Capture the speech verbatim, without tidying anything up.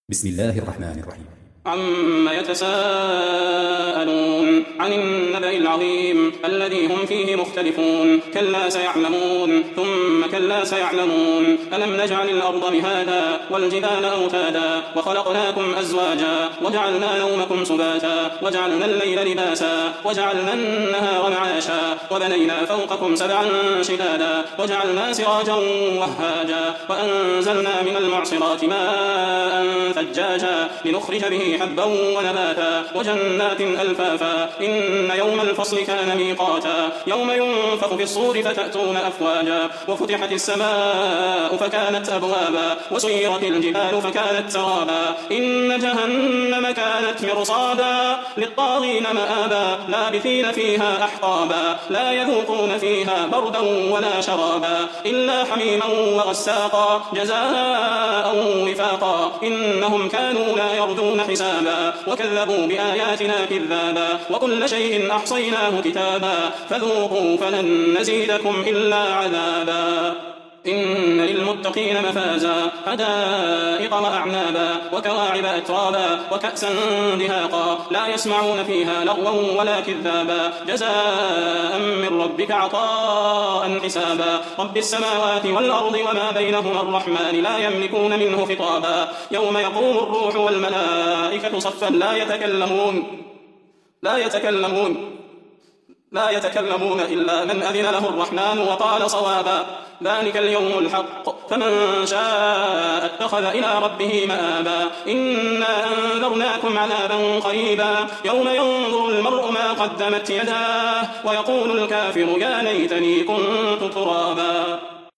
بسم الله الرحمن الرحيم. عما يتساءلون عن النبأ العظيم الذي هم فيه مختلفون كلا سيعلمون ثم كلا سيعلمون ألم نجعل الأرض مهادا والجبال أوتادا وخلقناكم أزواجا وجعلنا نومكم سباتا وجعلنا الليل لباسا وجعلنا النهار معاشا وبنينا فوقكم سبعا شدادا وجعلنا سراجا وهاجا وأنزلنا من المعصرات ماء ثجاجا لنخرج به حبا ونباتا وجنات ألفافا إن يوم الفصل كان ميقاتا يوم ينفخ في الصور فتأتون أفواجا وفتحت السماء فكانت أبوابا وسيرت الجبال فكانت سرابا إن جهنم كانت مرصادا للطاغين مآبا لابثين فيها أحقابا لا يذوقون فيها بردا ولا شرابا إلا حميما وغساقا جزاء وفاقا إنهم كانوا لا يرجون حسابا وكذبوا بآياتنا كذابا وكل شيء أحصيناه كتابا فذوقوا فلن نزيدكم إلا عذابا إن للمتقين مفازا حدائق وأعنابا وكواعب أترابا وكأسا دهاقا لا يسمعون فيها لغوا ولا كذابا جزاء من ربك عطاء حسابا رب السماوات والأرض وما بينهما الرحمن لا يملكون منه خطابا يوم يقوم الروح والملائكة صفا لا يتكلمون لا يتكلمون لا يتكلمون إلا من أذن له الرحمن وقال صوابا ذلك اليوم الحق فمن شاء اتخذ إلى ربه مآبا إنا أنذرناكم عذابا قريبا يوم ينظر المرء ما قدمت يداه ويقول الكافر يا ليتني كنت ترابا.